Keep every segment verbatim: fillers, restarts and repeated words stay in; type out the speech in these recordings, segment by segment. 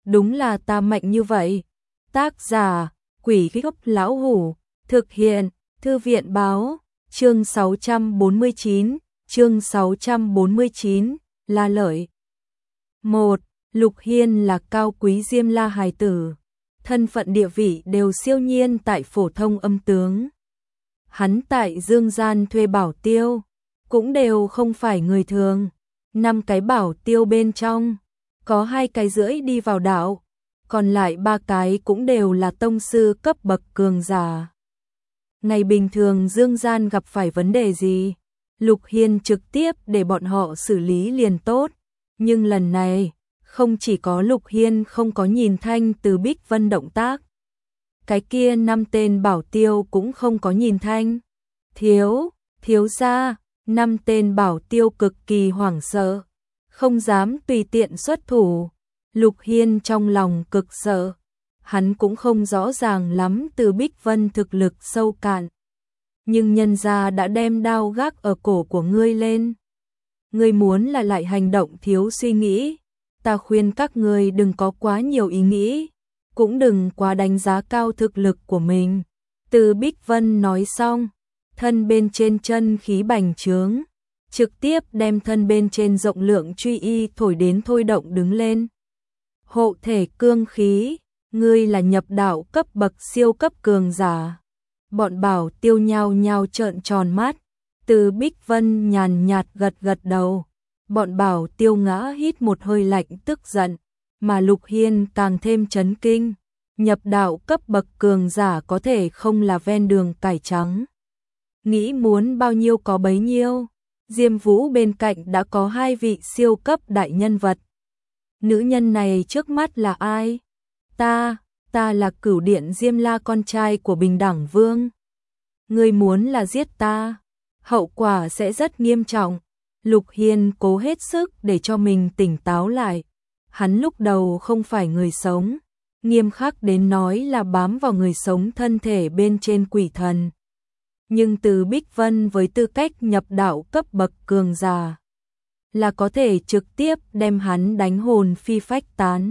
đúng là ta mạnh như vậy. Tác giả, Quỷ Gốc Lão Hủ, thực hiện, Thư viện báo, chương sáu trăm bốn mươi chín, chương sáu trăm bốn mươi chín, La Lợi. một. Lục Hiên là cao quý Diêm La hài tử, thân phận địa vị đều siêu nhiên tại phổ thông âm tướng. Hắn tại dương gian thuê bảo tiêu, cũng đều không phải người thường. Năm cái bảo tiêu bên trong, có hai cái rưỡi đi vào đạo, còn lại ba cái cũng đều là tông sư cấp bậc cường giả. Ngày bình thường dương gian gặp phải vấn đề gì, Lục Hiên trực tiếp để bọn họ xử lý liền tốt. Nhưng lần này, không chỉ có Lục Hiên không có nhìn Thanh Từ Bích Vân động tác, cái kia năm tên bảo tiêu cũng không có nhìn Thanh. Thiếu, thiếu gia, năm tên bảo tiêu cực kỳ hoảng sợ, không dám tùy tiện xuất thủ. Lục Hiên trong lòng cực sợ, hắn cũng không rõ ràng lắm Từ Bích Vân thực lực sâu cạn. Nhưng nhân gia đã đem đao gác ở cổ của ngươi lên. Ngươi muốn là lại hành động thiếu suy nghĩ, ta khuyên các ngươi đừng có quá nhiều ý nghĩ, cũng đừng quá đánh giá cao thực lực của mình. Từ Bích Vân nói xong, thân bên trên chân khí bành trướng, trực tiếp đem thân bên trên rộng lượng truy y thổi đến thôi động đứng lên. Hộ thể cương khí, ngươi là nhập đạo cấp bậc siêu cấp cường giả. Bọn bảo tiêu nhao nhao trợn tròn mắt. Từ Bích Vân nhàn nhạt gật gật đầu. Bọn bảo tiêu ngã hít một hơi lạnh tức giận, mà Lục Hiên càng thêm chấn kinh. Nhập đạo cấp bậc cường giả có thể không là ven đường cải trắng. Nghĩ muốn bao nhiêu có bấy nhiêu. Diêm Vũ bên cạnh đã có hai vị siêu cấp đại nhân vật. Nữ nhân này trước mắt là ai? Ta, ta là Cửu Điện Diêm La, con trai của Bình Đẳng Vương. Ngươi muốn là giết ta, hậu quả sẽ rất nghiêm trọng. Lục Hiên cố hết sức để cho mình tỉnh táo lại. Hắn lúc đầu không phải người sống, nghiêm khắc đến nói là bám vào người sống thân thể bên trên quỷ thần. Nhưng Từ Bích Vân với tư cách nhập đạo cấp bậc cường giả, là có thể trực tiếp đem hắn đánh hồn phi phách tán,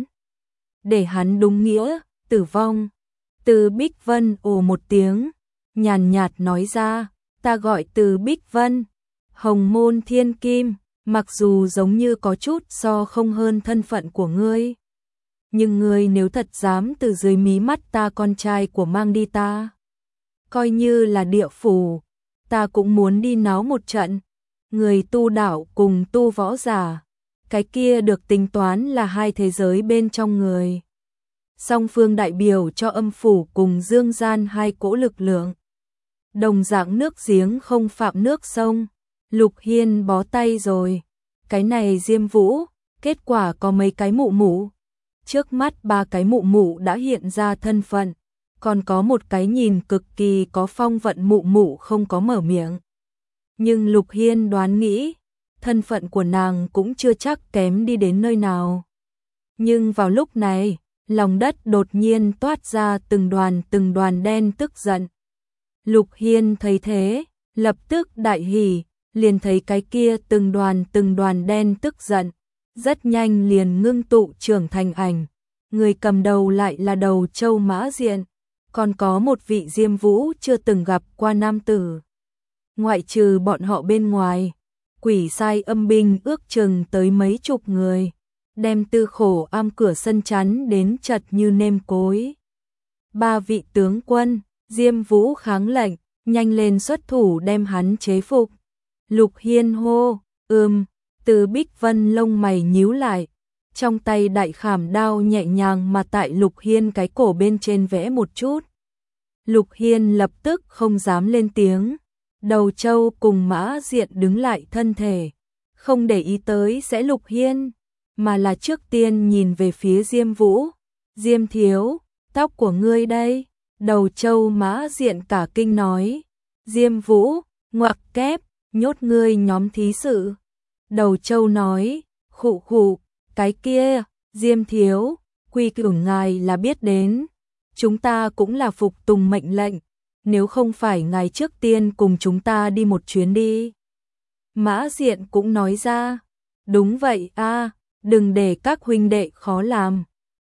để hắn đúng nghĩa tử vong. Từ Bích Vân ồ một tiếng, nhàn nhạt nói ra, ta gọi Từ Bích Vân, Hồng Môn Thiên Kim, mặc dù giống như có chút so không hơn thân phận của ngươi, nhưng ngươi nếu thật dám từ dưới mí mắt ta con trai của mang đi ta, coi như là địa phủ, ta cũng muốn đi náo một trận. Người tu đạo cùng tu võ giả, cái kia được tính toán là hai thế giới bên trong người. Song phương đại biểu cho âm phủ cùng dương gian hai cỗ lực lượng. Đồng dạng nước giếng không phạm nước sông. Lục Hiên bó tay rồi. Cái này Diêm Vũ, kết quả có mấy cái mụ mụ. Trước mắt ba cái mụ mụ đã hiện ra thân phận, còn có một cái nhìn cực kỳ có phong vận mụ mụ không có mở miệng. Nhưng Lục Hiên đoán nghĩ, thân phận của nàng cũng chưa chắc kém đi đến nơi nào. Nhưng vào lúc này, lòng đất đột nhiên toát ra từng đoàn từng đoàn đen tức giận. Lục Hiên thấy thế, lập tức đại hỉ, liền thấy cái kia từng đoàn từng đoàn đen tức giận, rất nhanh liền ngưng tụ trưởng thành ảnh. Người cầm đầu lại là Đầu Châu Mã Diện, còn có một vị Diêm Vũ chưa từng gặp qua nam tử. Ngoại trừ bọn họ bên ngoài, quỷ sai âm binh ước chừng tới mấy chục người, đem Tư Khổ Am cửa sân chắn đến chật như nêm cối. Ba vị tướng quân, Diêm Vũ kháng lệnh, nhanh lên xuất thủ đem hắn chế phục. Lục Hiên hô, ừm, Từ Bích Vân lông mày nhíu lại, trong tay đại khảm đao nhẹ nhàng mà tại Lục Hiên cái cổ bên trên vẽ một chút. Lục Hiên lập tức không dám lên tiếng. Đầu Châu cùng Mã Diện đứng lại thân thể, không để ý tới sẽ Lục Hiên, mà là trước tiên nhìn về phía Diêm Vũ. Diêm thiếu, tóc của ngươi đây. Đầu Châu Mã Diện cả kinh nói. Diêm Vũ, ngoặc kép, nhốt ngươi nhóm thí sự. Đầu Châu nói, khụ khụ, cái kia, Diêm thiếu, quy củ ngài là biết đến, chúng ta cũng là phục tùng mệnh lệnh. Nếu không phải ngài trước tiên cùng chúng ta đi một chuyến đi. Mã Diện cũng nói ra, đúng vậy a, đừng để các huynh đệ khó làm.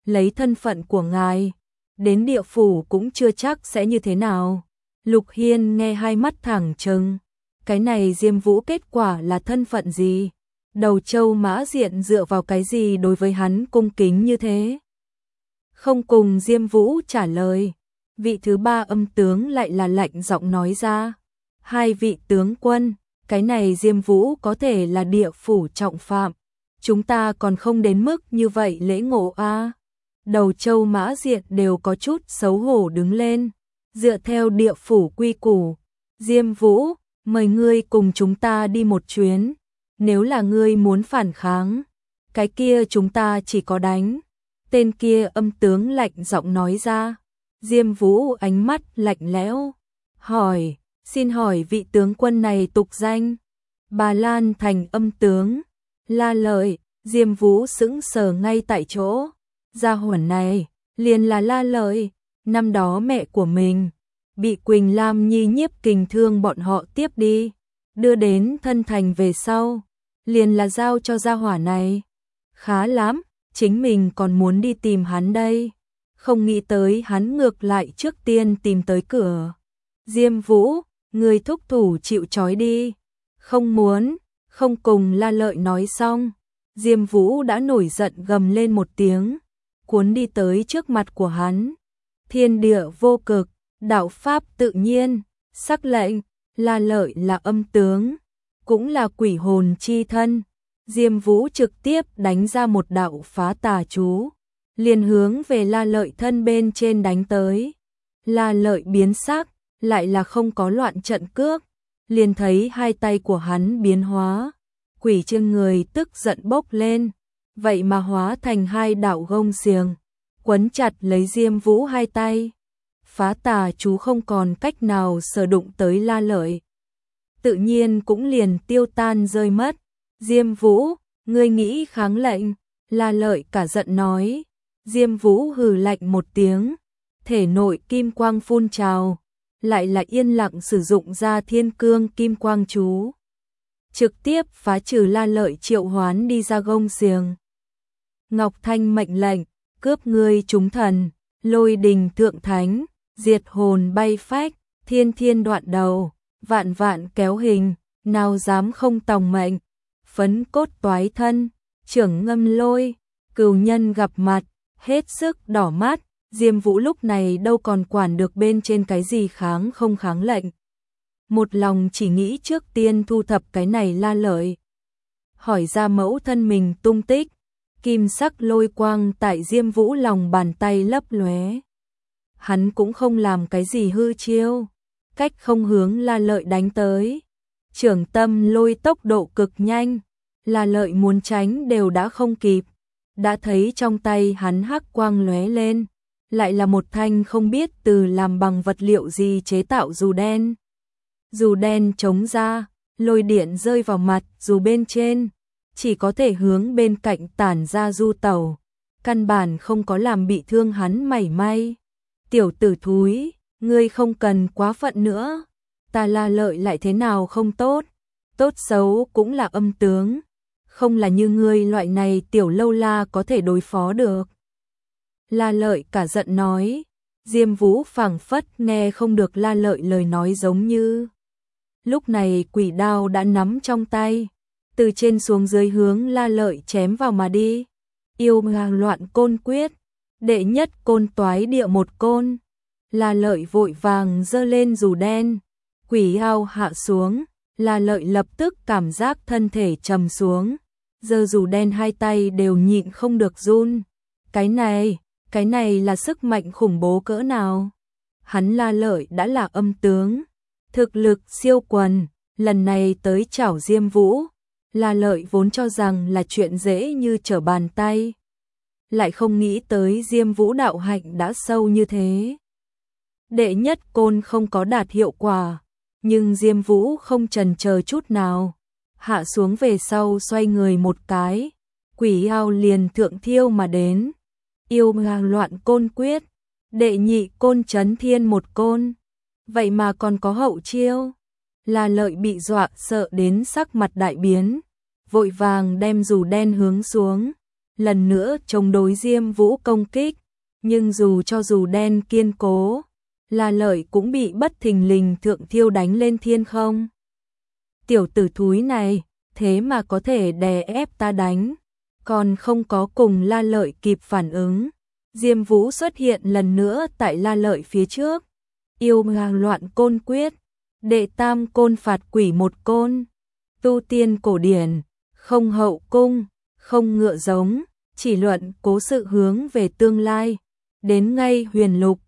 lấy thân phận của ngài, đến địa phủ cũng chưa chắc sẽ như thế nào. Lục Hiên nghe hai mắt thẳng trừng, cái này Diêm Vũ kết quả là thân phận gì? Đầu Châu Mã Diện dựa vào cái gì đối với hắn cung kính như thế? Không cùng Diêm Vũ trả lời, vị thứ ba âm tướng lại là lạnh giọng nói ra, hai vị tướng quân, cái này Diêm Vũ có thể là địa phủ trọng phạm, chúng ta còn không đến mức như vậy lễ ngộ a. Đầu Châu Mã Diện đều có chút xấu hổ đứng lên, dựa theo địa phủ quy củ, Diêm Vũ, mời ngươi cùng chúng ta đi một chuyến, nếu là ngươi muốn phản kháng, cái kia chúng ta chỉ có đánh. Tên kia âm tướng lạnh giọng nói ra. Diêm Vũ ánh mắt lạnh lẽo, hỏi, xin hỏi vị tướng quân này tục danh? Bà Lan Thành âm tướng, La Lợi. Diêm Vũ sững sờ ngay tại chỗ, gia hỏa này, liền là La Lợi, năm đó mẹ của mình, bị Quỳnh Lam Nhi nhiếp kình thương bọn họ tiếp đi, đưa đến thân thành về sau, liền là giao cho gia hỏa này. Khá lắm, chính mình còn muốn đi tìm hắn đây, không nghĩ tới hắn ngược lại trước tiên tìm tới cửa. Diêm Vũ, người thúc thủ chịu trói đi, không muốn, không cùng La Lợi nói xong. Diêm Vũ đã nổi giận gầm lên một tiếng, cuốn đi tới trước mặt của hắn. Thiên địa vô cực, đạo pháp tự nhiên, sắc lệnh, La Lợi là âm tướng, cũng là quỷ hồn chi thân. Diêm Vũ trực tiếp đánh ra một đạo phá tà chú, liền hướng về La Lợi thân bên trên đánh tới. La Lợi biến sắc, lại là không có loạn trận cước, liền thấy hai tay của hắn biến hóa. Quỷ trên người tức giận bốc lên, vậy mà hóa thành hai đạo gông xiềng, quấn chặt lấy Diêm Vũ hai tay. Phá tà chú không còn cách nào sở đụng tới La Lợi, tự nhiên cũng liền tiêu tan rơi mất. Diêm Vũ, ngươi nghĩ kháng lệnh? La Lợi cả giận nói. Diêm Vũ hừ lạnh một tiếng, thể nội kim quang phun trào, lại là yên lặng sử dụng ra thiên cương kim quang chú, trực tiếp phá trừ La Lợi triệu hoán đi ra gông xiềng. Ngọc Thanh mệnh lệnh, cướp ngươi chúng thần, lôi đình thượng thánh, diệt hồn bay phách, thiên thiên đoạn đầu, vạn vạn kéo hình, nào dám không tòng mệnh, phấn cốt toái thân, trưởng ngâm lôi, cừu nhân gặp mặt, hết sức đỏ mắt. Diêm Vũ lúc này đâu còn quản được bên trên cái gì kháng không kháng lệnh. Một lòng chỉ nghĩ trước tiên thu thập cái này La Lợi. Hỏi ra mẫu thân mình tung tích, kim sắc lôi quang tại Diêm Vũ lòng bàn tay lấp lóe. Hắn cũng không làm cái gì hư chiêu, cách không hướng La Lợi đánh tới. Trưởng tâm lôi tốc độ cực nhanh, La Lợi muốn tránh đều đã không kịp. Đã thấy trong tay hắn hắc quang lóe lên, lại là một thanh không biết từ làm bằng vật liệu gì chế tạo dù đen. Dù đen chống ra, lôi điện rơi vào mặt dù bên trên, chỉ có thể hướng bên cạnh tản ra du tẩu, căn bản không có làm bị thương hắn mảy may. Tiểu tử thúi, ngươi không cần quá phận nữa, ta La Lợi lại thế nào không tốt, tốt xấu cũng là âm tướng, không là như ngươi loại này tiểu lâu la có thể đối phó được. La Lợi cả giận nói. Diêm Vũ phảng phất nghe không được La Lợi lời nói giống như. Lúc này quỷ đao đã nắm trong tay, từ trên xuống dưới hướng La Lợi chém vào mà đi. Yêu ngàng loạn côn quyết, đệ nhất côn toái địa một côn. La Lợi vội vàng giơ lên dù đen, quỷ đao hạ xuống, La Lợi lập tức cảm giác thân thể trầm xuống, giơ dù đen hai tay đều nhịn không được run. Cái này, cái này là sức mạnh khủng bố cỡ nào? Hắn La Lợi đã là âm tướng, thực lực siêu quần, lần này tới chảo Diêm Vũ, La Lợi vốn cho rằng là chuyện dễ như trở bàn tay, lại không nghĩ tới Diêm Vũ đạo hạnh đã sâu như thế. Đệ nhất côn không có đạt hiệu quả, nhưng Diêm Vũ không chần chờ chút nào, hạ xuống về sau xoay người một cái, quỷ ao liền thượng thiêu mà đến. Yêu ngàng loạn côn quyết, đệ nhị côn chấn thiên một côn, vậy mà còn có hậu chiêu. La Lợi bị dọa sợ đến sắc mặt đại biến, vội vàng đem dù đen hướng xuống, lần nữa chống đối Diêm Vũ công kích, nhưng dù cho dù đen kiên cố, La Lợi cũng bị bất thình lình thượng thiêu đánh lên thiên không. Tiểu tử thúi này, thế mà có thể đè ép ta đánh, còn không có cùng La Lợi kịp phản ứng. Diêm Vũ xuất hiện lần nữa tại La Lợi phía trước, yêu hàng loạn côn quyết, đệ tam côn phạt quỷ một côn, tu tiên cổ điển, không hậu cung, không ngựa giống, chỉ luận cố sự hướng về tương lai, đến ngay huyền lục,